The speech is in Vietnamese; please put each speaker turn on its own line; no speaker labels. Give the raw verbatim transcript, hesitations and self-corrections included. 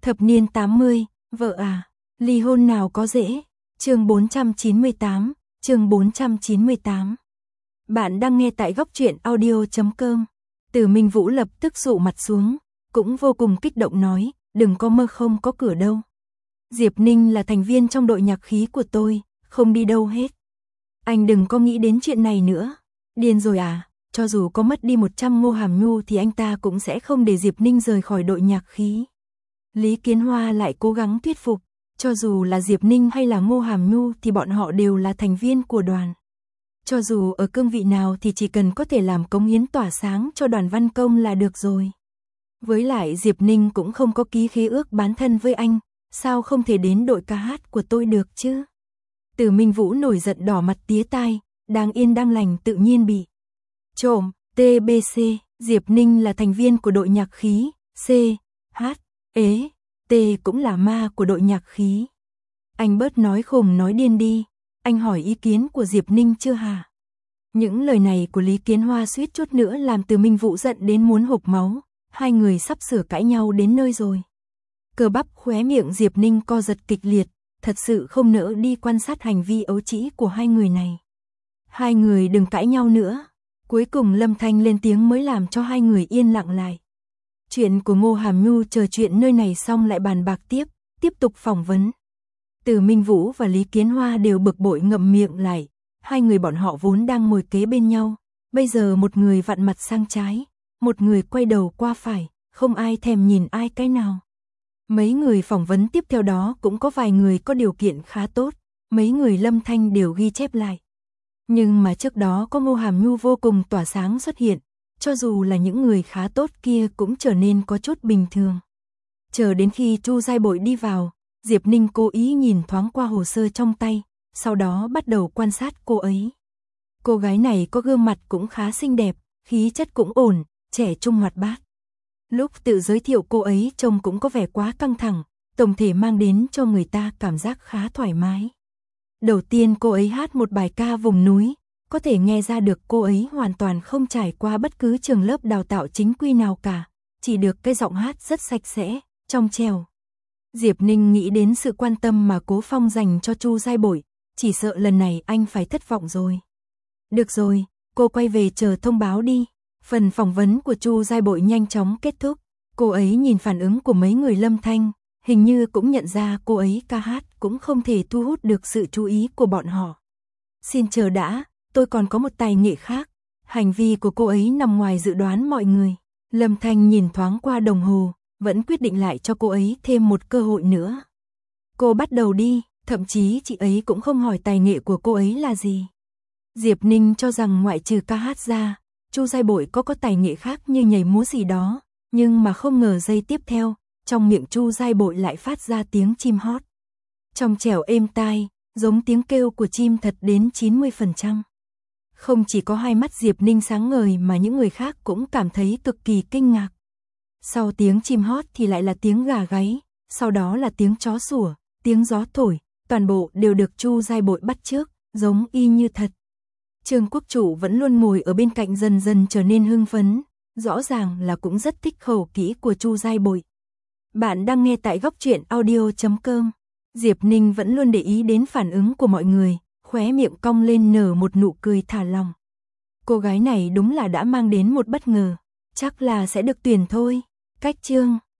Thập niên tám mươi, vợ à, ly hôn nào có dễ. Chương bốn trăm chín mươi tám, chương bốn trăm chín mươi tám. Bạn đang nghe tại góc truyện audio chấm com. Từ Minh Vũ lập tức dụ mặt xuống, cũng vô cùng kích động nói, đừng có mơ không có cửa đâu. Diệp Ninh là thành viên trong đội nhạc khí của tôi, không đi đâu hết. Anh đừng có nghĩ đến chuyện này nữa. Điên rồi à, cho dù có mất đi một trăm Ngô Hàm Nhu thì anh ta cũng sẽ không để Diệp Ninh rời khỏi đội nhạc khí. Lý Kiến Hoa lại cố gắng thuyết phục, cho dù là Diệp Ninh hay là Ngô Hàm Nhu thì bọn họ đều là thành viên của đoàn. Cho dù ở cương vị nào thì chỉ cần có thể làm cống hiến tỏa sáng cho đoàn văn công là được rồi. Với lại Diệp Ninh cũng không có ký khế ước bán thân với anh, sao không thể đến đội ca hát của tôi được chứ? Từ Minh Vũ nổi giận đỏ mặt tía tai, đang yên đang lành tự nhiên bị trộm. tê bê xê, Diệp Ninh là thành viên của đội nhạc khí, C, H, ế, T cũng là ma của đội nhạc khí. Anh bớt nói khùng nói điên đi, anh hỏi ý kiến của Diệp Ninh chưa hả? Những lời này của Lý Kiến Hoa suýt chút nữa làm Từ Minh Vũ giận đến muốn hộc máu, hai người sắp sửa cãi nhau đến nơi rồi. Cơ bắp khóe miệng Diệp Ninh co giật kịch liệt, thật sự không nỡ đi quan sát hành vi ấu trĩ của hai người này. Hai người đừng cãi nhau nữa. Cuối cùng Lâm Thanh lên tiếng mới làm cho hai người yên lặng lại. Chuyện của Ngô Hàm Nhu chờ chuyện nơi này xong lại bàn bạc tiếp, tiếp tục phỏng vấn. Từ Minh Vũ và Lý Kiến Hoa đều bực bội ngậm miệng lại, hai người bọn họ vốn đang ngồi kế bên nhau, bây giờ một người vặn mặt sang trái, một người quay đầu qua phải, không ai thèm nhìn ai cái nào. Mấy người phỏng vấn tiếp theo đó cũng có vài người có điều kiện khá tốt, mấy người Lâm Thanh đều ghi chép lại. Nhưng mà trước đó có Ngô Hàm Nhu vô cùng tỏa sáng xuất hiện, cho dù là những người khá tốt kia cũng trở nên có chút bình thường. Chờ đến khi Chu Giai Bội đi vào, Diệp Ninh cố ý nhìn thoáng qua hồ sơ trong tay, sau đó bắt đầu quan sát cô ấy. Cô gái này có gương mặt cũng khá xinh đẹp, khí chất cũng ổn, trẻ trung hoạt bát. Lúc tự giới thiệu cô ấy trông cũng có vẻ quá căng thẳng, tổng thể mang đến cho người ta cảm giác khá thoải mái. Đầu tiên cô ấy hát một bài ca vùng núi, có thể nghe ra được cô ấy hoàn toàn không trải qua bất cứ trường lớp đào tạo chính quy nào cả, chỉ được cái giọng hát rất sạch sẽ, trong trẻo. Diệp Ninh nghĩ đến sự quan tâm mà Cố Phong dành cho Chu Giai Bội, chỉ sợ lần này anh phải thất vọng rồi. Được rồi, cô quay về chờ thông báo đi. Phần phỏng vấn của Chu Giai Bội nhanh chóng kết thúc, cô ấy nhìn phản ứng của mấy người Lâm Thanh, hình như cũng nhận ra cô ấy ca hát cũng không thể thu hút được sự chú ý của bọn họ. Xin chờ đã, tôi còn có một tài nghệ khác. Hành vi của cô ấy nằm ngoài dự đoán mọi người. Lâm Thanh nhìn thoáng qua đồng hồ, vẫn quyết định lại cho cô ấy thêm một cơ hội nữa. Cô bắt đầu đi, thậm chí chị ấy cũng không hỏi tài nghệ của cô ấy là gì. Diệp Ninh cho rằng ngoại trừ ca hát ra, Chu Giai Bội có có tài nghệ khác như nhảy múa gì đó, nhưng mà không ngờ giây tiếp theo, trong miệng Chu Giai Bội lại phát ra tiếng chim hót. Trong trẻo êm tai, giống tiếng kêu của chim thật đến chín mươi phần trăm. Không chỉ có hai mắt Diệp Ninh sáng ngời mà những người khác cũng cảm thấy cực kỳ kinh ngạc. Sau tiếng chim hót thì lại là tiếng gà gáy, sau đó là tiếng chó sủa, tiếng gió thổi, toàn bộ đều được Chu Giai Bội bắt chước, giống y như thật. Trương Quốc Chủ vẫn luôn ngồi ở bên cạnh dần dần trở nên hưng phấn, rõ ràng là cũng rất thích khẩu kỹ của Chu Giai Bội. Bạn đang nghe tại góc truyện audio chấm com. Diệp Ninh vẫn luôn để ý đến phản ứng của mọi người, khóe miệng cong lên nở một nụ cười thả lỏng. Cô gái này đúng là đã mang đến một bất ngờ, chắc là sẽ được tuyển thôi. Cách chương